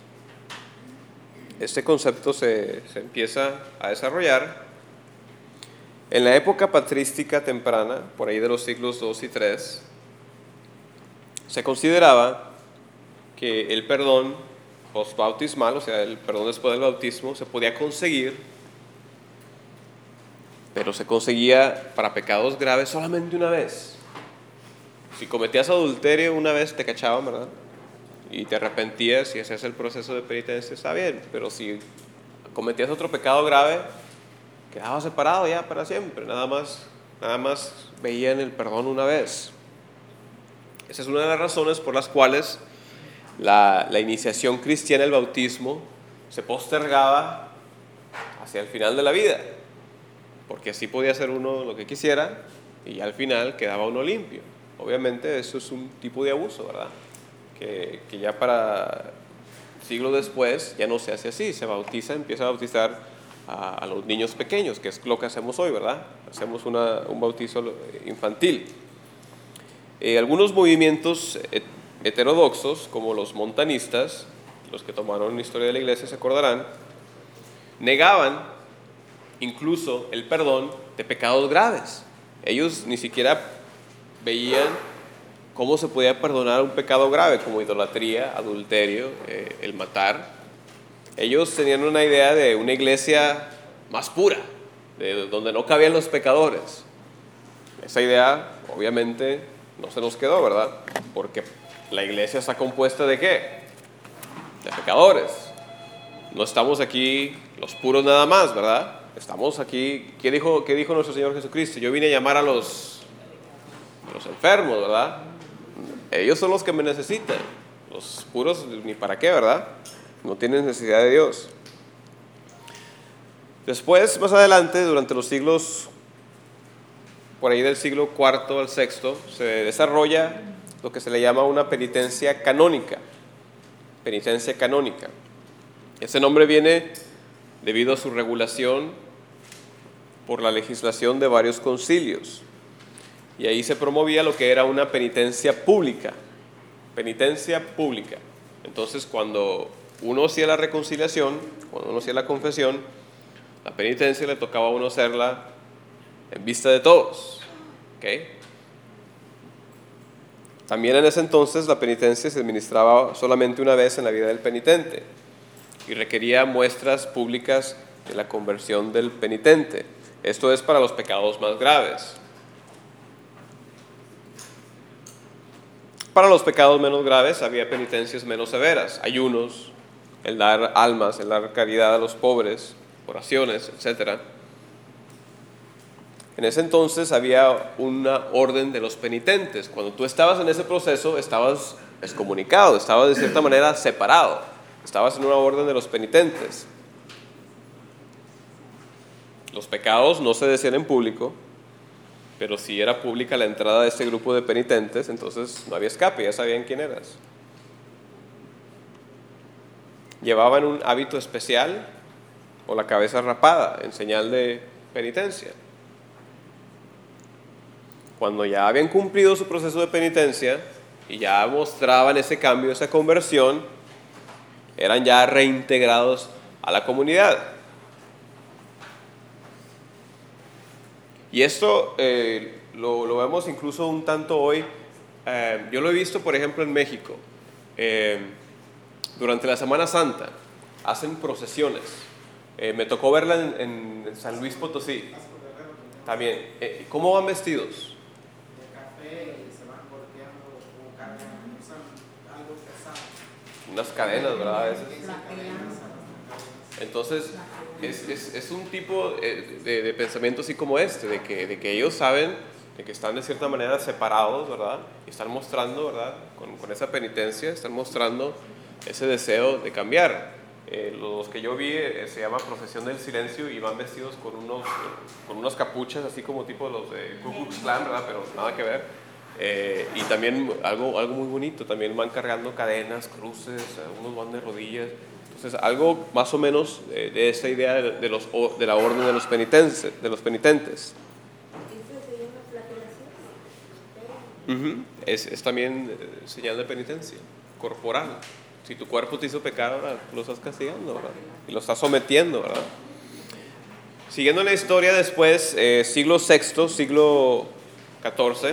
este concepto se, se empieza a desarrollar. En la época patrística temprana, por ahí de los siglos dos y tres, se consideraba que el perdón postbautismal, o sea, el perdón después del bautismo, se podía conseguir, pero se conseguía para pecados graves solamente una vez. Si cometías adulterio una vez te cachaban, ¿verdad? Y te arrepentías y hacías el proceso de penitencia, está bien, pero si cometías otro pecado grave, quedaba separado ya para siempre. Nada más, nada más veían el perdón una vez. Esa es una de las razones por las cuales la, la iniciación cristiana, el bautismo, se postergaba hacia el final de la vida, porque así podía hacer uno lo que quisiera y al final quedaba uno limpio. Obviamente eso es un tipo de abuso, ¿verdad? Que, que ya para siglos después ya no se hace así, se bautiza, empieza a bautizar a, a los niños pequeños, que es lo que hacemos hoy, ¿verdad? Hacemos una, un bautizo infantil. Eh, algunos movimientos heterodoxos, como los montanistas, los que tomaron la historia de la iglesia se acordarán, negaban incluso el perdón de pecados graves. Ellos ni siquiera veían cómo se podía perdonar un pecado grave como idolatría, adulterio, eh, el matar. Ellos tenían una idea de una iglesia más pura, de donde no cabían los pecadores. Esa idea obviamente no se nos quedó, ¿verdad? Porque la iglesia está compuesta ¿de qué? De pecadores. No estamos aquí los puros nada más, ¿verdad? Estamos aquí, ¿qué dijo, qué dijo nuestro Señor Jesucristo? Yo vine a llamar a los, a los enfermos, ¿verdad? Ellos son los que me necesitan. Los puros ni para qué, ¿verdad? No tienen necesidad de Dios. Después, más adelante, durante los siglos, por ahí del siglo cuarto al sexto, se desarrolla lo que se le llama una penitencia canónica. Penitencia canónica. Ese nombre viene debido a su regulación por la legislación de varios concilios. Y ahí se promovía lo que era una penitencia pública. Penitencia pública. Entonces, cuando uno hacía la reconciliación, cuando uno hacía la confesión, la penitencia le tocaba a uno hacerla en vista de todos. ¿Okay? También en ese entonces la penitencia se administraba solamente una vez en la vida del penitente y requería muestras públicas de la conversión del penitente. Esto es para los pecados más graves. Para los pecados menos graves había penitencias menos severas, ayunos, el dar almas, el dar caridad a los pobres, oraciones, etcétera. En ese entonces había una orden de los penitentes. Cuando tú estabas en ese proceso, estabas excomunicado, estabas de cierta manera separado, estabas en una orden de los penitentes. Los pecados no se decían en público, pero si era pública la entrada de este grupo de penitentes, entonces no había escape, ya sabían quién eras. Llevaban un hábito especial o la cabeza rapada en señal de penitencia. Cuando ya habían cumplido su proceso de penitencia y ya mostraban ese cambio, esa conversión, eran ya reintegrados a la comunidad. Y esto eh, lo, lo vemos incluso un tanto hoy. Eh, yo lo he visto, por ejemplo, en México. Eh, durante la Semana Santa hacen procesiones. Eh, me tocó verla en, en San Luis Potosí. También. Eh, ¿Cómo van vestidos? Unas cadenas, ¿verdad? A veces. Entonces, es, es, es un tipo de, de pensamiento así como este, de que, de que ellos saben de que están de cierta manera separados, ¿verdad? Y están mostrando, ¿verdad? Con, con esa penitencia, están mostrando ese deseo de cambiar. Eh, los que yo vi eh, se llama Procesión del Silencio y van vestidos con unos, con unos capuchas, así como tipo los de Ku Klux Klan, ¿verdad? Pero nada que ver. Eh, y también algo, algo muy bonito, también van cargando cadenas, cruces, algunos van de rodillas. Entonces, algo más o menos eh, de esta idea de, de, los, de la orden de los penitentes. De los penitentes. Uh-huh. es, es también eh, señal de penitencia corporal. Si tu cuerpo te hizo pecar, ahora lo estás castigando, ¿verdad? Y lo estás sometiendo, ¿verdad? Siguiendo la historia después, eh, siglo sexto, siglo catorce.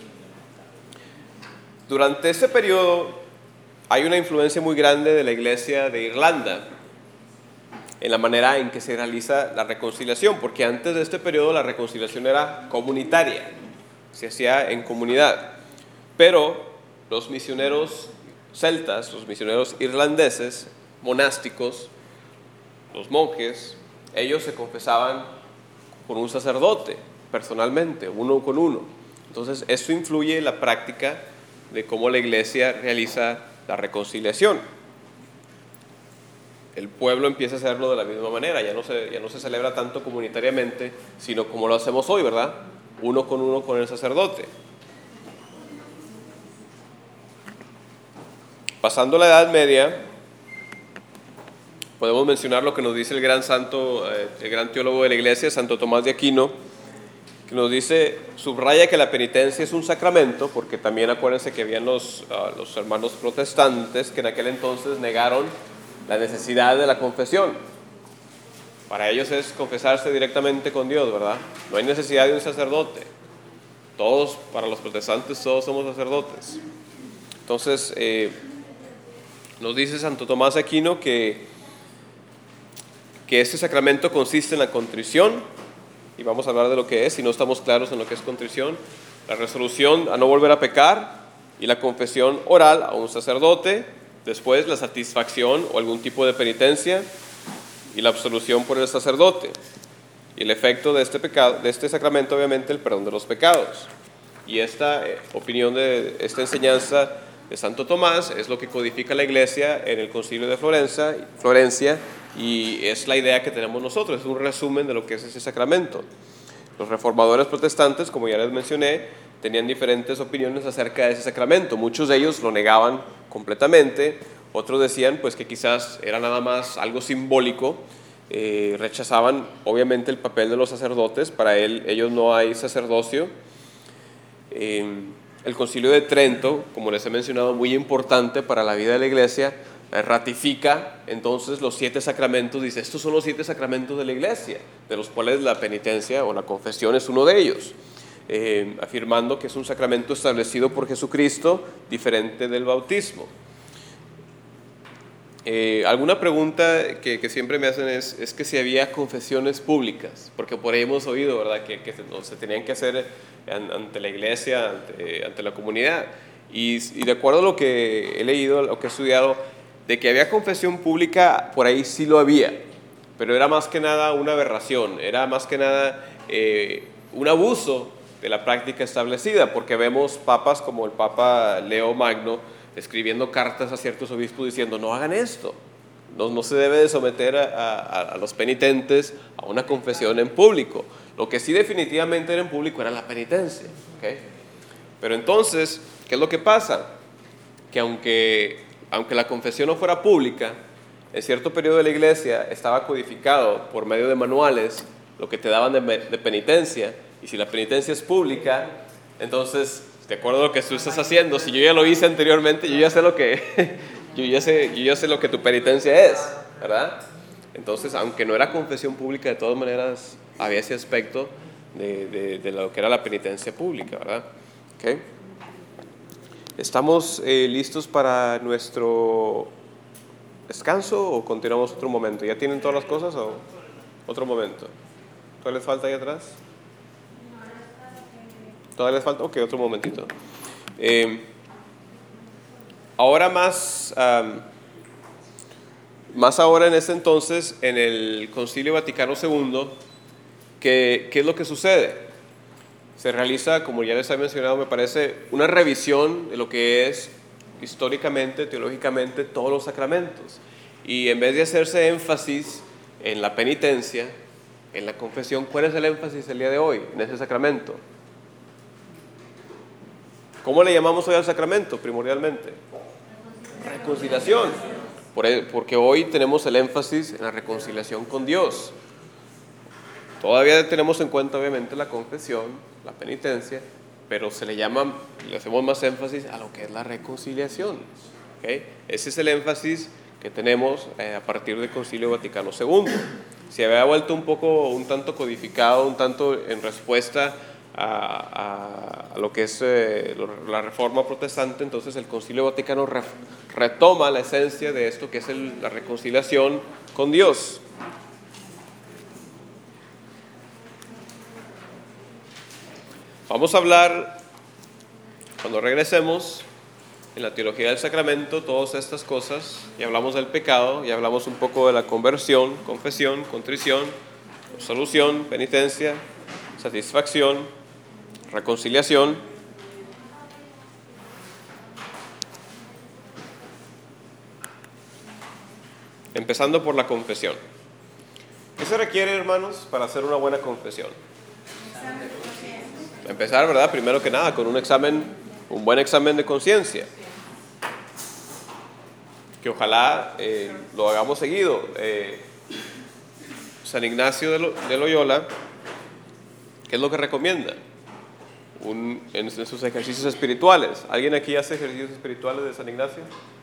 Durante este periodo hay una influencia muy grande de la iglesia de Irlanda en la manera en que se realiza la reconciliación, porque antes de este periodo la reconciliación era comunitaria, se hacía en comunidad, pero los misioneros celtas, los misioneros irlandeses, monásticos, los monjes, ellos se confesaban con un sacerdote, personalmente, uno con uno. Entonces, eso influye en la práctica de cómo la iglesia realiza la reconciliación. El pueblo empieza a hacerlo de la misma manera, ya no se, ya no se celebra tanto comunitariamente, sino como lo hacemos hoy, ¿verdad? uno con uno con el sacerdote. Pasando la Edad Media, podemos mencionar lo que nos dice el gran santo, eh, el gran teólogo de la Iglesia, Santo Tomás de Aquino, que nos dice, subraya que la penitencia es un sacramento, porque también acuérdense que habían los, uh, los hermanos protestantes que en aquel entonces negaron la necesidad de la confesión. Para ellos es confesarse directamente con Dios, ¿verdad? No hay necesidad de un sacerdote. Todos, para los protestantes, todos somos sacerdotes. Entonces, eh, nos dice Santo Tomás de Aquino que, que este sacramento consiste en la contrición, y vamos a hablar de lo que es, si no estamos claros en lo que es contrición, la resolución a no volver a pecar, y la confesión oral a un sacerdote, después la satisfacción o algún tipo de penitencia, y la absolución por el sacerdote. Y el efecto de este, pecado, de este sacramento, obviamente, el perdón de los pecados. Y esta eh, opinión de esta enseñanza de Santo Tomás es lo que codifica la Iglesia en el Concilio de Florencia, Florencia, y es la idea que tenemos nosotros, es un resumen de lo que es ese sacramento. Los reformadores protestantes, como ya les mencioné, tenían diferentes opiniones acerca de ese sacramento. Muchos de ellos lo negaban completamente, otros decían pues que quizás era nada más algo simbólico. Eh, rechazaban obviamente el papel de los sacerdotes, para él, ellos no hay sacerdocio. Eh, el Concilio de Trento, como les he mencionado, muy importante para la vida de la Iglesia, eh, ratifica entonces los siete sacramentos, dice, estos son los siete sacramentos de la Iglesia, de los cuales la penitencia o la confesión es uno de ellos, eh, afirmando que es un sacramento establecido por Jesucristo, diferente del bautismo. Eh, alguna pregunta que, que siempre me hacen es, es que si había confesiones públicas, porque por ahí hemos oído, ¿verdad?, que, que no, se tenían que hacer ante la iglesia, ante, ante la comunidad. Y, y de acuerdo a lo que he leído, lo que he estudiado, de que había confesión pública, por ahí sí lo había, pero era más que nada una aberración, era más que nada eh, un abuso de la práctica establecida, porque vemos papas como el Papa Leo Magno, escribiendo cartas a ciertos obispos diciendo, no hagan esto, no, no se debe de someter a, a, a los penitentes a una confesión en público. Lo que sí definitivamente era en público era la penitencia, ¿okay? Pero entonces, ¿qué es lo que pasa? Que aunque, aunque la confesión no fuera pública, en cierto periodo de la iglesia estaba codificado por medio de manuales lo que te daban de, de penitencia, y si la penitencia es pública, entonces, de acuerdo a lo que tú estás haciendo, si yo ya lo hice anteriormente, yo ya sé lo que, yo ya sé, yo ya sé lo que tu penitencia es, ¿verdad? Entonces, aunque no era confesión pública, de todas maneras había ese aspecto de, de, de lo que era la penitencia pública, ¿verdad? ¿Okay? ¿Estamos eh, listos para nuestro descanso o continuamos otro momento? ¿Ya tienen todas las cosas o otro momento? ¿Todavía les falta ahí atrás? ¿Todavía les falta? Ok, otro momentito. Eh, ahora más, um, más ahora en este entonces, en el Concilio Vaticano segundo, ¿qué, qué es lo que sucede? Se realiza, como ya les he mencionado, me parece, una revisión de lo que es históricamente, teológicamente, todos los sacramentos. Y en vez de hacerse énfasis en la penitencia, en la confesión, ¿cuál es el énfasis el día de hoy en ese sacramento? ¿Cómo le llamamos hoy al sacramento primordialmente? Reconciliación. Por el, porque hoy tenemos el énfasis en la reconciliación con Dios. Todavía tenemos en cuenta obviamente la confesión, la penitencia, pero se le llama, le hacemos más énfasis a lo que es la reconciliación. ¿Okay? Ese es el énfasis que tenemos eh, a partir del Concilio Vaticano segundo. Se había vuelto un poco, un tanto codificado, un tanto en respuesta A, a, a lo que es eh, la reforma protestante. Entonces el Concilio Vaticano re, retoma la esencia de esto que es el, la reconciliación con Dios. Vamos a hablar, cuando regresemos, en la teología del sacramento, todas estas cosas. Ya hablamos del pecado, ya hablamos un poco de la conversión, confesión, contrición, absolución, penitencia, satisfacción, reconciliación. Empezando por la confesión. ¿Qué se requiere, hermanos, para hacer una buena confesión? empezar, ¿verdad? Primero que nada, con un examen, un buen examen de conciencia. Que ojalá eh, lo hagamos seguido. Eh, San Ignacio de, Lo, de Loyola, ¿qué es lo que recomienda? Un, en, en sus ejercicios espirituales. ¿Alguien aquí hace ejercicios espirituales de San Ignacio?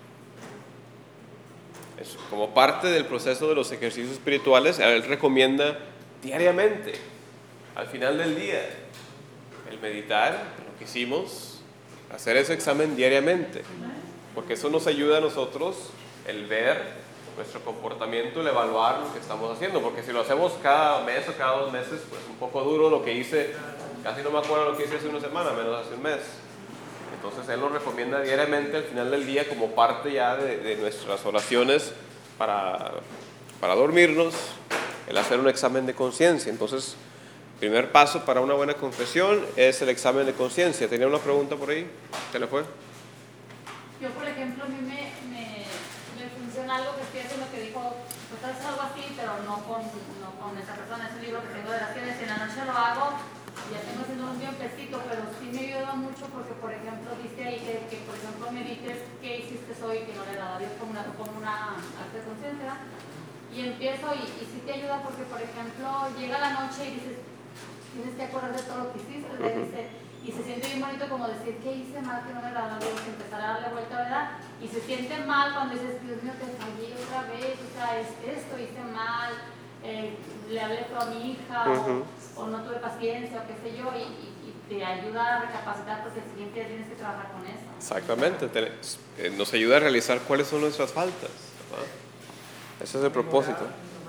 Es como parte del proceso de los ejercicios espirituales, él recomienda diariamente, al final del día, el meditar, lo que hicimos, hacer ese examen diariamente, porque eso nos ayuda a nosotros el ver nuestro comportamiento, el evaluar lo que estamos haciendo, porque si lo hacemos cada mes o cada dos meses, pues un poco duro lo que hice, casi no me acuerdo lo que hice hace una semana, menos hace un mes. Entonces él nos recomienda diariamente al final del día como parte ya de, de nuestras oraciones para, para dormirnos, el hacer un examen de conciencia. Entonces, primer paso para una buena confesión es el examen de conciencia. ¿Tenía una pregunta por ahí? ¿Qué le fue? Yo, por ejemplo, a mí me, me, me funciona algo que estoy haciendo que dijo, pues es algo así, pero no con, no con esa persona, es un libro que tengo de oraciones y en la noche lo hago. Ya tengo haciendo un tiempecito, pero sí me ayuda mucho porque, por ejemplo, dice ahí que, que por ejemplo, medites qué hiciste hoy que no le daba a Dios como una, como una acto de conciencia. Y empiezo y, y sí te ayuda porque, por ejemplo, llega la noche y dices, tienes que acordar de todo lo que hiciste, le dice, y se siente bien bonito como decir, ¿qué hice mal que no le daba a Dios? Empezar a darle vuelta, ¿verdad? Y se siente mal cuando dices, Dios mío, te fallé otra vez, o sea, es, esto hice mal, eh, le hablé feo a mi hija, uh-huh. o, o no tuve paciencia, o qué sé yo, y, y, y te ayuda a recapacitar porque el siguiente día tienes que trabajar con eso. Exactamente, te, eh, nos ayuda a realizar cuáles son nuestras faltas, ¿verdad? Ese es el propósito.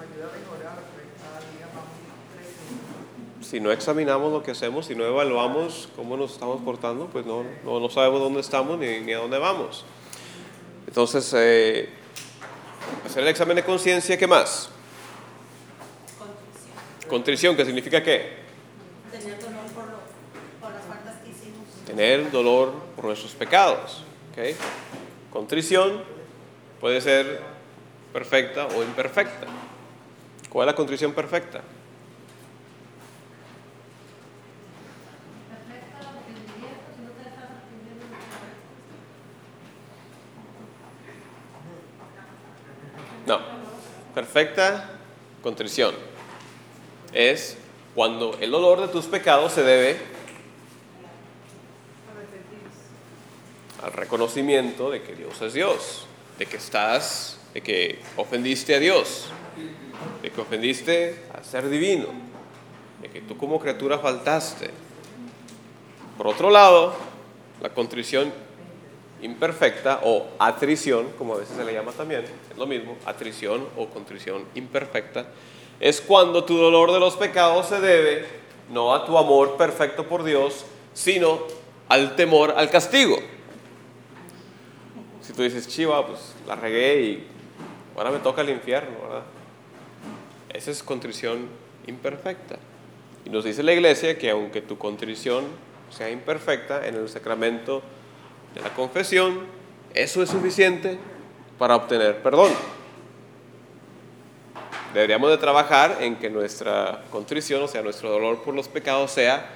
Si no examinamos lo que hacemos, si no evaluamos cómo nos estamos portando, pues no, no, no sabemos dónde estamos ni, ni a dónde vamos. Entonces, eh, hacer el examen de conciencia, ¿qué más? Contrición. Contrición, ¿qué significa qué? Tener dolor por, lo, por las faltas que hicimos. Tener dolor por nuestros pecados. ¿Okay? Contrición puede ser perfecta o imperfecta. ¿Cuál es la contrición perfecta? No, perfecta contrición es cuando el dolor de tus pecados se debe al reconocimiento de que Dios es Dios, de que estás, de que ofendiste a Dios, de que ofendiste al ser divino, de que tú como criatura faltaste. Por otro lado, la contrición imperfecta o atrición, como a veces se le llama también, es lo mismo, atrición o contrición imperfecta, es cuando tu dolor de los pecados se debe no a tu amor perfecto por Dios, sino al temor al castigo. Si tú dices, chiva, pues la regué y ahora me toca el infierno, ¿verdad? Esa es contrición imperfecta. Y nos dice la iglesia que aunque tu contrición sea imperfecta en el sacramento de la confesión, eso es suficiente para obtener perdón. Deberíamos de trabajar en que nuestra contrición, o sea, nuestro dolor por los pecados sea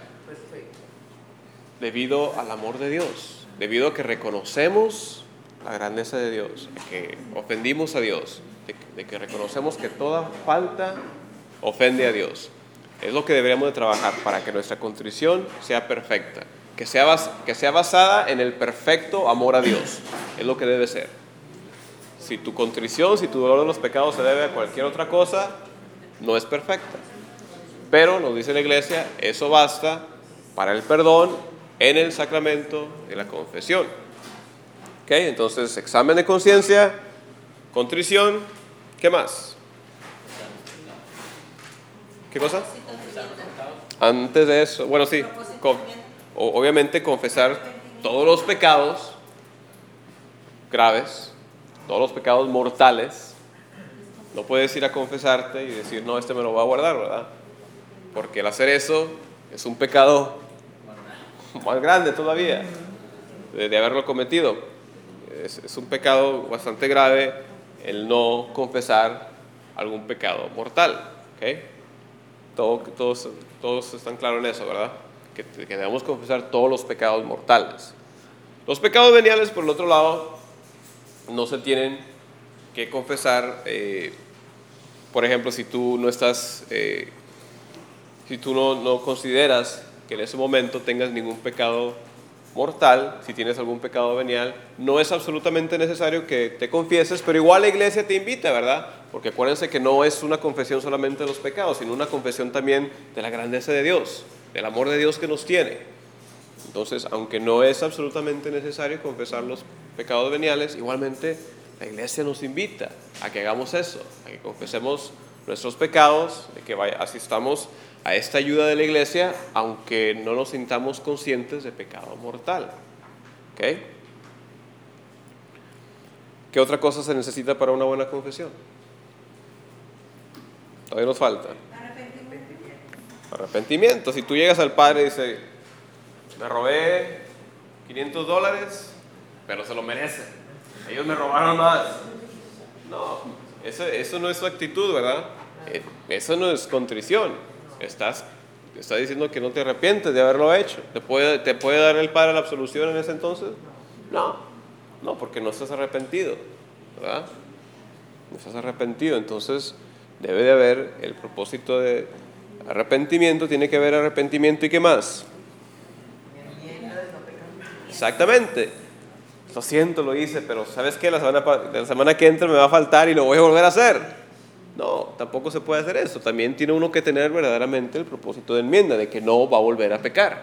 debido al amor de Dios, debido a que reconocemos la grandeza de Dios, de que ofendimos a Dios, de, de que reconocemos que toda falta ofende a Dios. Es lo que deberíamos de trabajar para que nuestra contrición sea perfecta. Que sea, bas- que sea basada en el perfecto amor a Dios. Es lo que debe ser. Si tu contrición, si tu dolor de los pecados se debe a cualquier otra cosa, no es perfecta. Pero, nos dice la iglesia, eso basta para el perdón en el sacramento de la confesión. ¿Ok? Entonces, examen de conciencia, contrición, ¿qué más? ¿Qué cosa? Antes de eso, bueno, sí. Con, Obviamente confesar todos los pecados graves, todos los pecados mortales. No puedes ir a confesarte y decir, no, este me lo voy a guardar, ¿verdad? Porque el hacer eso es un pecado más grande todavía de, de haberlo cometido. Es, es un pecado bastante grave el no confesar algún pecado mortal. ¿Okay? Todo, todos, todos están claros en eso, ¿verdad? que, que debemos confesar todos los pecados mortales. Los pecados veniales, por el otro lado, no se tienen que confesar. Eh, por ejemplo, si tú no estás, eh, si tú no, no consideras que en ese momento tengas ningún pecado mortal, si tienes algún pecado venial, no es absolutamente necesario que te confieses, pero igual la iglesia te invita, ¿verdad? Porque acuérdense que no es una confesión solamente de los pecados, sino una confesión también de la grandeza de Dios, del amor de Dios que nos tiene. Entonces, aunque no es absolutamente necesario confesar los pecados veniales, igualmente la iglesia nos invita a que hagamos eso, a que confesemos nuestros pecados, de que vaya, asistamos a esta ayuda de la iglesia, aunque no nos sintamos conscientes de pecado mortal. ¿Ok? ¿Qué otra cosa se necesita para una buena confesión? Todavía nos falta. Arrepentimiento. Arrepentimiento. Si tú llegas al Padre y dices, me robé quinientos dólares, pero se lo merecen. Ellos me robaron más. No, eso, eso no es su actitud, ¿verdad? Eso no es contrición. Estás, estás diciendo que no te arrepientes de haberlo hecho. ¿Te puede, ¿Te puede dar el Padre la absolución en ese entonces? No, no, porque no estás arrepentido, ¿verdad? No estás arrepentido, entonces debe de haber el propósito de arrepentimiento, tiene que haber arrepentimiento y ¿qué más? Exactamente. Lo siento, lo hice, pero ¿sabes qué? La semana, la semana que entra me va a faltar y lo voy a volver a hacer. No, tampoco se puede hacer eso. También tiene uno que tener verdaderamente el propósito de enmienda, de que no va a volver a pecar.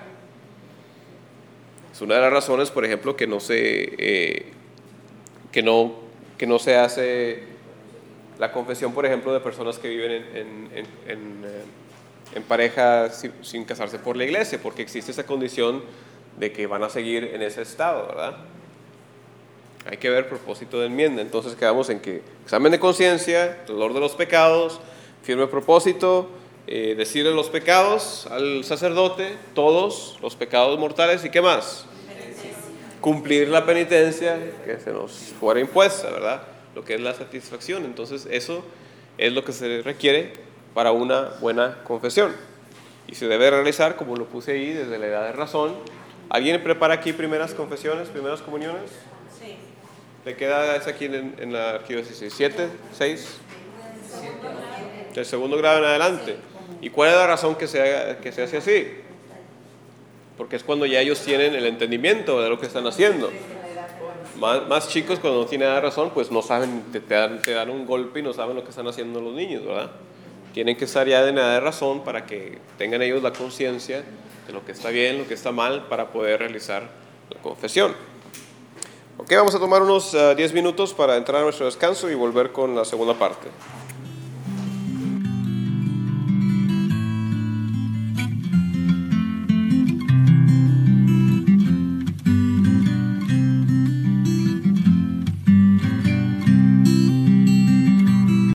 Es una de las razones, por ejemplo, que no se, eh, que no, que no se hace la confesión, por ejemplo, de personas que viven en, en, en, en, en pareja sin, sin casarse por la iglesia, porque existe esa condición de que van a seguir en ese estado, ¿verdad? Hay que ver propósito de enmienda. Entonces quedamos en que examen de conciencia, dolor de los pecados, firme propósito, eh, decirle los pecados al sacerdote, todos los pecados mortales, y ¿qué más? Cumplir la penitencia que se nos fuera impuesta, ¿verdad? Lo que es la satisfacción. Entonces eso es lo que se requiere para una buena confesión. Y se debe realizar, como lo puse ahí, desde la edad de razón. ¿Alguien prepara aquí primeras confesiones, primeras comuniones? Sí. ¿De qué edad es aquí en, en la arquidiócesis? ¿Siete? ¿Seis? Del segundo grado en adelante. ¿Y cuál es la razón que se, haga, que se hace así? Porque es cuando ya ellos tienen el entendimiento de lo que están haciendo. Más, más chicos, cuando no tienen razón, pues no saben, te, te, dan, te dan un golpe y no saben lo que están haciendo los niños, ¿verdad? Tienen que estar ya de edad de razón para que tengan ellos la conciencia de lo que está bien, lo que está mal, para poder realizar la confesión. Ok, vamos a tomar unos uh, diez minutos para entrar a nuestro descanso y volver con la segunda parte.